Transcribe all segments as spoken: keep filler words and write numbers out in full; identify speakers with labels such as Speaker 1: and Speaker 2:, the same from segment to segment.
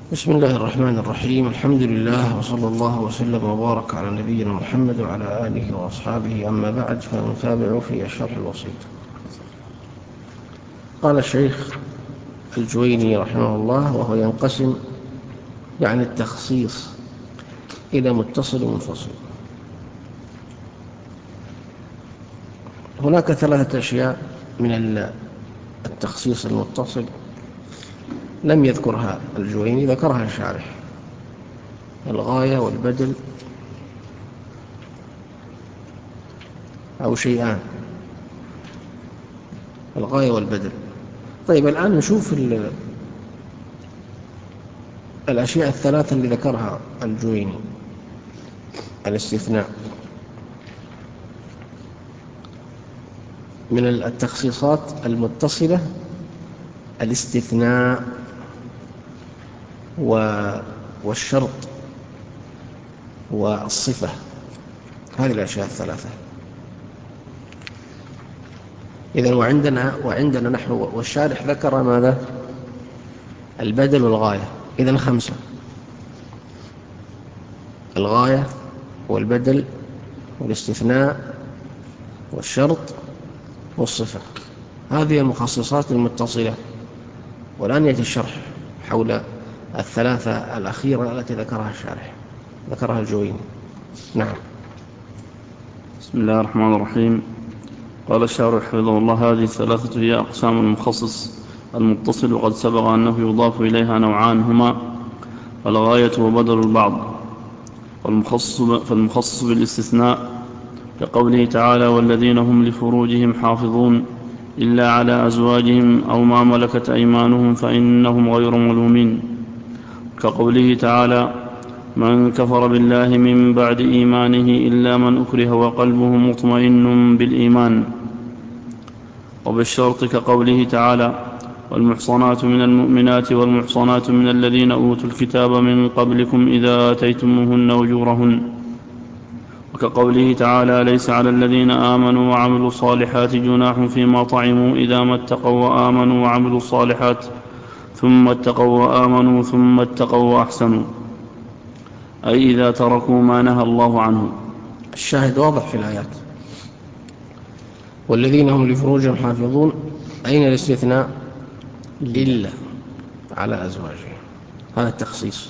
Speaker 1: بسم الله الرحمن الرحيم. الحمد لله وصلى الله وسلم وبارك على نبينا محمد وعلى آله وأصحابه. أما بعد، فنتابع في الشرح الوسيط. قال الشيخ الجويني رحمه الله: وهو ينقسم يعني التخصيص إلى متصل ومنفصل. هناك ثلاثة أشياء من التخصيص المتصل لم يذكرها الجويني، ذكرها الشارح: الغاية والبدل، أو شيئان: الغاية والبدل. طيب، الآن نشوف الأشياء الثلاثة اللي ذكرها الجويني. الاستثناء من التخصيصات المتصلة، الاستثناء والشرط والصفة، هذه الأشياء الثلاثة. إذن وعندنا وعندنا نحن والشارح ذكر ماذا؟ البدل والغاية. إذن خمسة: الغاية والبدل والاستثناء والشرط والصفة. هذه المخصصات المتصلة. والآن يأتي الشرح حول الثلاثة الأخيرة التي ذكرها الشارح، ذكرها الجويني. نعم.
Speaker 2: بسم الله الرحمن الرحيم. قال الشارح حفظه الله: هذه الثلاثة هي أقسام المخصص المتصل، وقد سبق أنه يضاف إليها نوعان هما الغاية وبدل البعض. والمخصص فالمخصص بالاستثناء كقوله تعالى: والذين هم لفروجهم حافظون إلا على أزواجهم أو ما ملكت أيمانهم فإنهم غير ملومين. كقوله تعالى: من كفر بالله من بعد إيمانه إلا من أكره وقلبه مطمئن بالإيمان. وبالشرط كقوله تعالى: والمحصنات من المؤمنات والمحصنات من الذين أوتوا الكتاب من قبلكم إذا آتيتموهن أجورهن. وكقوله تعالى: ليس على الذين آمنوا وعملوا الصالحات جناح فيما طعموا إذا ما اتقوا وآمنوا وعملوا الصالحات ثم اتقوا وآمنوا ثم اتقوا وأحسنوا، أي إذا تركوا ما نهى الله عنه.
Speaker 1: الشاهد واضح في الآيات: والذين هم لفروجهم حافظون. أين الاستثناء؟ إلا على أزواجهم، هذا التخصيص.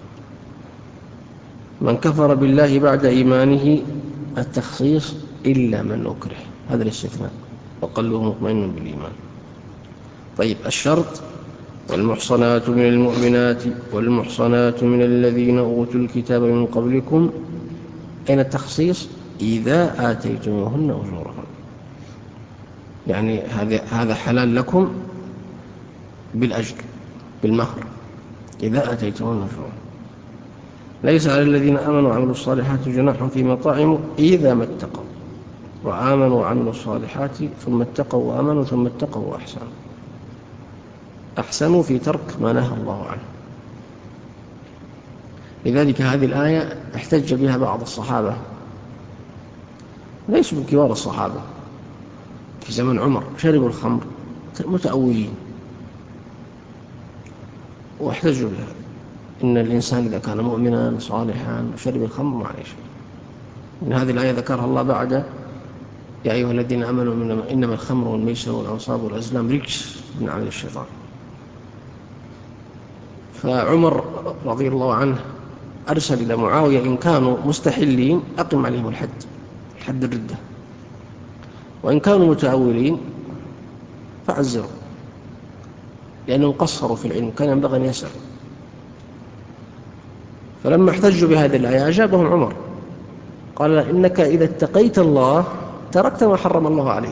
Speaker 1: من كفر بالله بعد إيمانه، التخصيص إلا من أكره، هذا الاستثناء، وقلبه مطمئن بالإيمان. طيب، الشرط: والمحصنات من المؤمنات والمحصنات من الذين أوتوا الكتاب من قبلكم. أين التخصيص؟ إذا آتيتموهن أجورهن، يعني هذا حلال لكم بالأجر، بالمهر، إذا آتيتموهن أجورهن. ليس على الذين آمنوا وعملوا الصالحات جناح فيما طعموا إذا ما اتقوا وآمنوا وعملوا الصالحات ثم اتقوا وآمنوا ثم اتقوا وأحسنوا. أحسنوا في ترك ما نهى الله عنه. لذلك هذه الآية احتج بها بعض الصحابة، ليسوا من كبار الصحابة، في زمن عمر شربوا الخمر متأولين، واحتجوا بها: إن الإنسان إذا كان مؤمنا صالحا وشرب الخمر ما عليه شيء. إن هذه الآية ذكرها الله بعد: يا أيها الذين آمنوا إنما الخمر والميسر والأنصاب والأزلام رجس من عمل الشيطان. فعمر رضي الله عنه أرسل إلى معاوية: إن كانوا مستحلين أقم عليهم الحد، حد الردة، وإن كانوا متأولين فعزروا، لأنهم قصروا في العلم، كان ينبغي أن يسأل. فلما احتجوا بهذه الآية أجابهم عمر، قال: إنك إذا اتقيت الله تركت ما حرم الله عليك.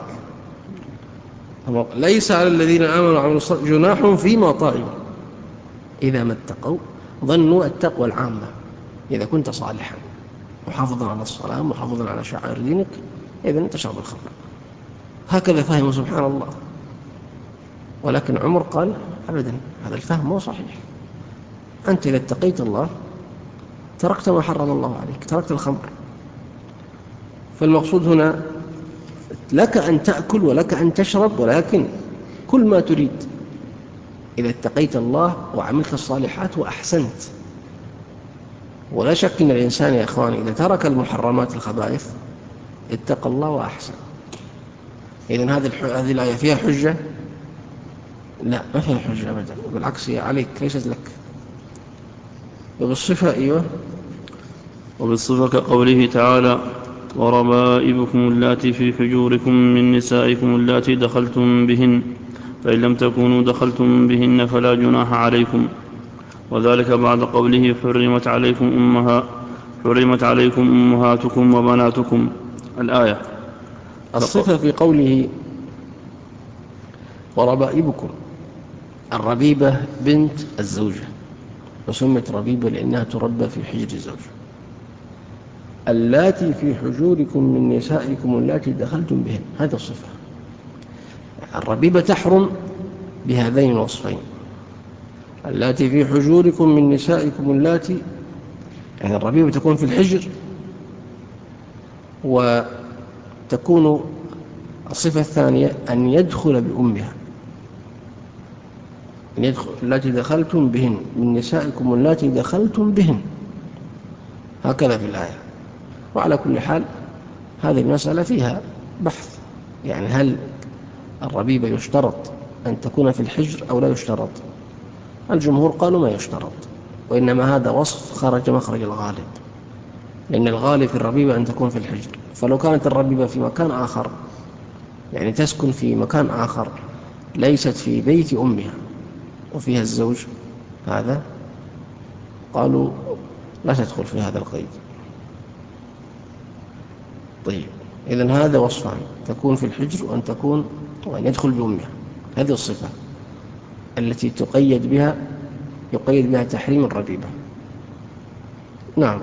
Speaker 1: ليس على الذين آمنوا وعملوا الصالحات جناح فيما طعموا إذا ما اتقوا. ظنوا التقوى العامة: إذا كنت صالحا محافظا على الصلاة محافظا على شعائر دينك، إذن تشرب الخمر. هكذا فهموا سبحان الله. ولكن عمر قال: أبدا، هذا الفهم مو صحيح. أنت إذا اتقيت الله تركت ما حرم الله عليك، تركت الخمر. فالمقصود هنا: لك أن تأكل ولك أن تشرب، ولكن كل ما تريد، إذا اتقيت الله وعملت الصالحات وأحسنت. ولا شك أن الإنسان يا إخوان إذا ترك المحرمات الخبائث اتقى الله وأحسن. إذن هذه هذه الآية فيها حجة؟ لا، ما فيها حجة أبدا، بالعكس هي عليك ليست لك. وبالصفة أيوة،
Speaker 2: وبالصفة كقوله تعالى: وربائبكم اللاتي في حجوركم من نسائكم اللاتي دخلتم بهن فإن لم تكونوا دخلتم بهن فلا جناح عليكم. وذلك بعد قوله: حرمت عليكم أمها حرمت عليكم أمهاتكم وبناتكم الآية.
Speaker 1: الصفة في قوله وربائبكم، الربيبة بنت الزوجة، وسمت ربيبة لأنها تربى في حجر الزوج. اللاتي في حجوركم من نسائكم اللاتي دخلتم بهن، هذا الصفة. الربيبة تحرم بهذين الوصفين، اللاتي في حجوركم من نسائكم اللاتي، يعني الربيبة تكون في الحجر، وتكون الصفة الثانية أن يدخل بأمها، أن يدخل التي دخلتم بهن من نسائكم التي دخلتم بهن، هكذا في الآية. وعلى كل حال هذه المسألة فيها بحث، يعني هل الربيبة يشترط أن تكون في الحجر أو لا يشترط؟ الجمهور قالوا ما يشترط، وإنما هذا وصف خرج مخرج الغالب، لأن الغالب في الربيبة أن تكون في الحجر. فلو كانت الربيبة في مكان آخر، يعني تسكن في مكان آخر ليست في بيت أمها وفيها الزوج، هذا قالوا لا تدخل في هذا القيد. طيب، إذن هذا وصفان: تكون في الحجر وأن تكون وأن يدخل بأمها. هذه الصفة التي تقيد بها يقيد بها تحريم الربيبة. نعم.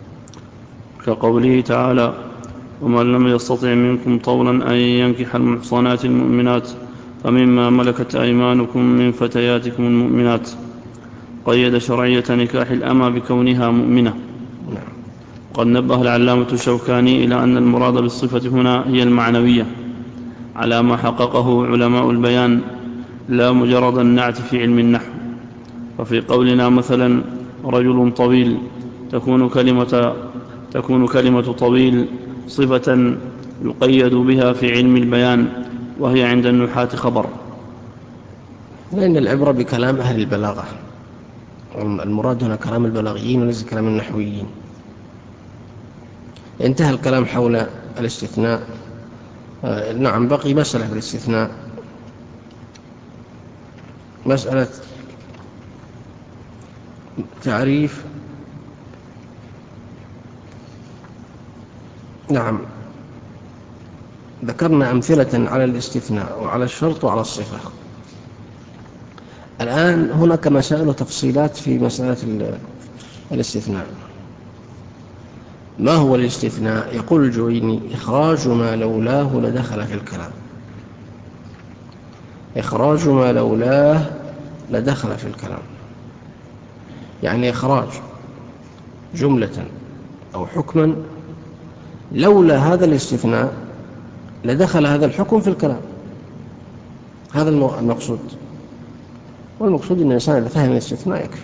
Speaker 2: كقوله تعالى: ومن لم يستطع منكم طولا أن ينكح المحصنات المؤمنات فمما ملكت أيمانكم من فتياتكم المؤمنات. قيد شرعية نكاح الأمة بكونها مؤمنة. قد نبه العلامة الشوكاني إلى أن المراد بالصفة هنا هي المعنوية على ما حققه علماء البيان، لا مجرد النعت في علم النحو. ففي قولنا مثلا رجل طويل تكون كلمة, تكون كلمة طويل صفة يقيد بها في علم البيان، وهي عند النحاة خبر.
Speaker 1: لأن العبرة بكلام أهل البلاغة، المراد هنا كلام البلاغيين وليس كلام النحويين. انتهى الكلام حول الاستثناء. آه نعم، بقي مسألة في الاستثناء، مسألة تعريف. نعم، ذكرنا أمثلة على الاستثناء وعلى الشرط وعلى الصفة. الآن هناك مسائل وتفصيلات في مسألة الاستثناء. ما هو الاستثناء؟ يقول الجويني: إخراج ما لولاه لدخل في الكلام. إخراج ما لولاه لدخل في الكلام، يعني إخراج جملة أو حكما لولا هذا الاستثناء لدخل هذا الحكم في الكلام. هذا المقصود، والمقصود أن الإنسان إذا فهم الاستثناء يكفي.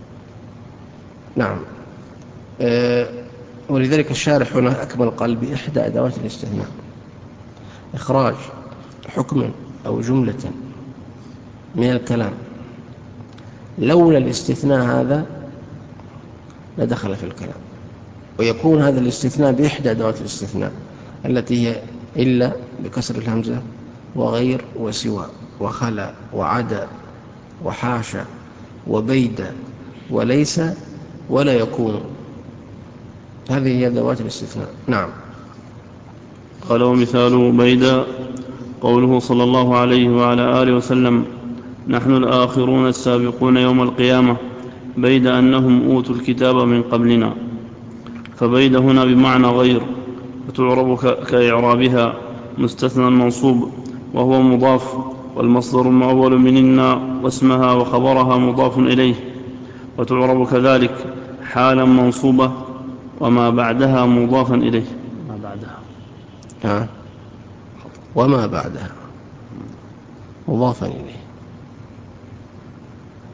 Speaker 1: نعم. أه ولذلك الشارح هنا أكمل قال بإحدى أدوات الاستثناء: إخراج حكما أو جملة من الكلام لولا الاستثناء هذا لدخل في الكلام. ويكون هذا الاستثناء بإحدى أدوات الاستثناء التي هي إلا بكسر الهمزة، وغير، وسوى، وخلا، وعدا، وحاشا، وبيد، وليس، ولا يكون. هذه هي أدوات الاستثناء. نعم.
Speaker 2: قال: ومثال بيد قوله صلى الله عليه وعلى آله وسلم: نحن الآخرون السابقون يوم القيامة، بيد أنهم أوتوا الكتاب من قبلنا. فبيد هنا بمعنى غير، وتعرب كإعرابها مستثنى منصوب وهو مضاف، والمصدر المؤول من إن واسمها وخبرها مضاف إليه، وتعرب كذلك حالا منصوبة وما بعدها مضافا إليه. ما بعدها
Speaker 1: ها وما بعدها مضافا إليه.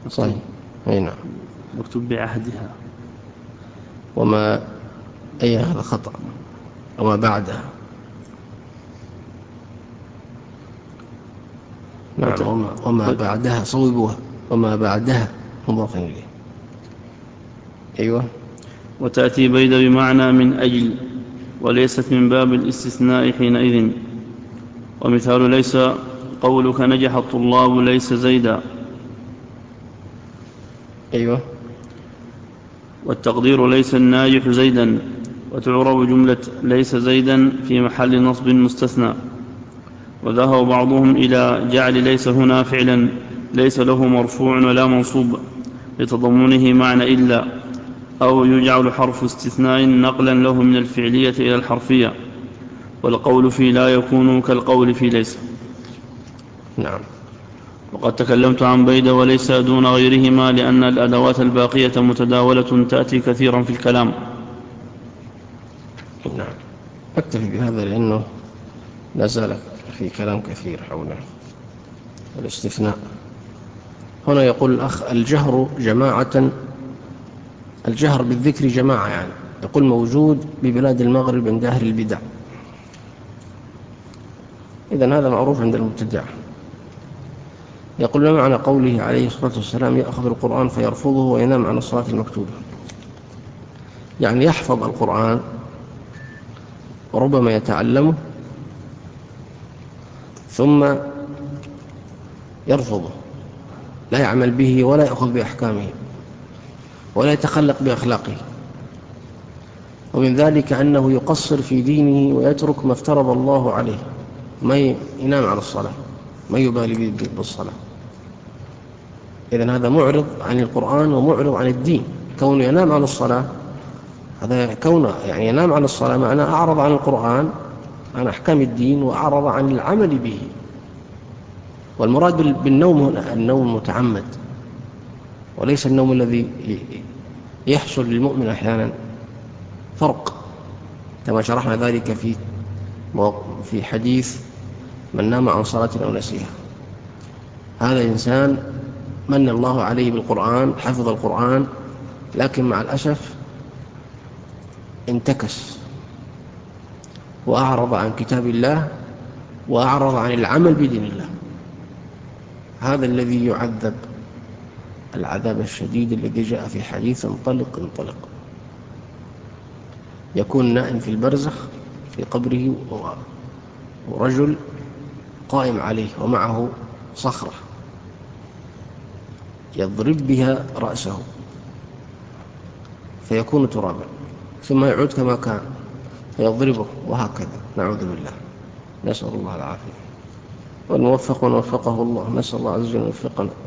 Speaker 1: صحيح. أي نعم.
Speaker 2: مكتوب بعهدها.
Speaker 1: وما أي هذا خطأ. وما بعدها. نعم. وما, وما بعدها صوبوها. وما بعدها مضاف إليه. أيوة.
Speaker 2: وتأتي بيد بمعنى من أجل، وليست من باب الاستثناء حينئذ. ومثال ليس قولك نجح الطلاب ليس زيدا.
Speaker 1: أيوة.
Speaker 2: والتقدير ليس الناجح زيدا، وتعرب جملة ليس زيدا في محل نصب مستثنى. وذهب بعضهم إلى جعل ليس هنا فعلا ليس له مرفوع ولا منصوب لتضمنه معنى إلا، أو يجعل حرف استثناء نقلا له من الفعلية إلى الحرفية، والقول في لا يكون كالقول في ليس.
Speaker 1: نعم.
Speaker 2: وقد تكلمت عن بيد وليس دون غيرهما لأن الأدوات الباقية متداولة تأتي كثيرا في الكلام.
Speaker 1: نعم. أكتفي بهذا لأنه نزل في كلام كثير حول الاستثناء. هنا يقول الأخ الجهر جماعة، الجهر بالذكر جماعة، يعني يقول موجود ببلاد المغرب عند أهل البدع. إذن هذا معروف عند المبتدع. يقول ما معنى قوله عليه الصلاة والسلام يأخذ القرآن فيرفضه وينام عن الصلاة المكتوبة؟ يعني يحفظ القرآن وربما يتعلمه ثم يرفضه، لا يعمل به ولا يأخذ بأحكامه ولا يتخلق بأخلاقه. ومن ذلك أنه يقصر في دينه ويترك ما افترض الله عليه، ما ينام على الصلاة، ما يبالي بالصلاة. إذن هذا معرض عن القرآن ومعرض عن الدين. كونه ينام عن الصلاة، هذا كونه يعني ينام عن الصلاة معناه أعرض عن القرآن، عن أحكام الدين، وأعرض عن العمل به. والمراد بالنوم هنا النوم المتعمد، وليس النوم الذي يحصل للمؤمن أحيانا. فرق كما شرحنا ذلك في في حديث من نام عن صلاة أو نسيها. هذا إنسان من الله عليه بالقرآن، حفظ القرآن، لكن مع الأسف انتكس وأعرض عن كتاب الله وأعرض عن العمل بدين الله. هذا الذي يعذب العذاب الشديد الذي جاء في حديث انطلق انطلق. يكون نائم في البرزخ في قبره ورجل قائم عليه ومعه صخرة يضرب بها رأسه فيكون ترابا، ثم يعود كما كان فيضربه، وهكذا نعوذ بالله، نسأل الله العافية. والموفق من وفقه الله، نسأل الله عز وجل أن يوفقنا.